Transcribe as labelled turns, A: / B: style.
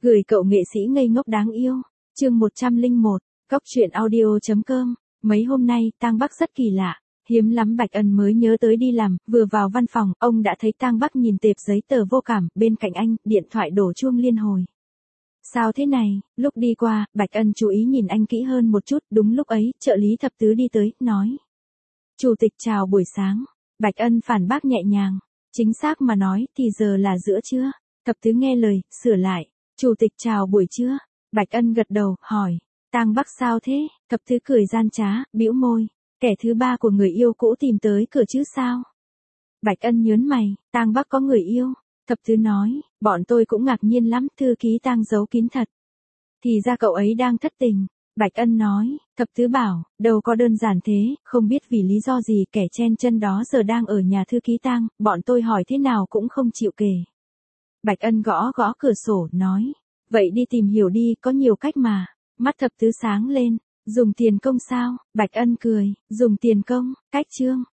A: Gửi cậu nghệ sĩ ngây ngốc đáng yêu. Chương 101, Cóc truyện audio.com. Mấy hôm nay, Tang Bắc rất kỳ lạ. Hiếm lắm Bạch Ân mới nhớ tới đi làm, vừa vào văn phòng, ông đã thấy Tang Bắc nhìn tệp giấy tờ vô cảm, bên cạnh anh, điện thoại đổ chuông liên hồi. Sao thế này? Lúc đi qua, Bạch Ân chú ý nhìn anh kỹ hơn một chút, đúng lúc ấy, trợ lý Thập Tứ đi tới, nói. Chủ tịch chào buổi sáng. Bạch Ân phản bác nhẹ nhàng. Chính xác mà nói, thì giờ là giữa trưa. Thập Tứ nghe lời, sửa lại. Chủ tịch chào buổi trưa. Bạch Ân gật đầu, hỏi. Tang Bắc sao thế? Thập Tứ cười gian trá, bĩu môi. Kẻ thứ ba của người yêu cũ tìm tới cửa chứ sao? Bạch Ân nhớn mày, Tang Bắc có người yêu. Thập Tứ nói, bọn tôi cũng ngạc nhiên lắm, thư ký Tang giấu kín thật. Thì ra cậu ấy đang thất tình. Bạch Ân nói, Thập Tứ bảo, đâu có đơn giản thế, không biết vì lý do gì kẻ chen chân đó giờ đang ở nhà thư ký Tang, bọn tôi hỏi thế nào cũng không chịu kể. Bạch Ân gõ gõ cửa sổ, nói, vậy đi tìm hiểu đi, có nhiều cách mà. Mắt Thập Tứ sáng lên, dùng tiền công sao? Bạch Ân cười, dùng tiền công, cách chương.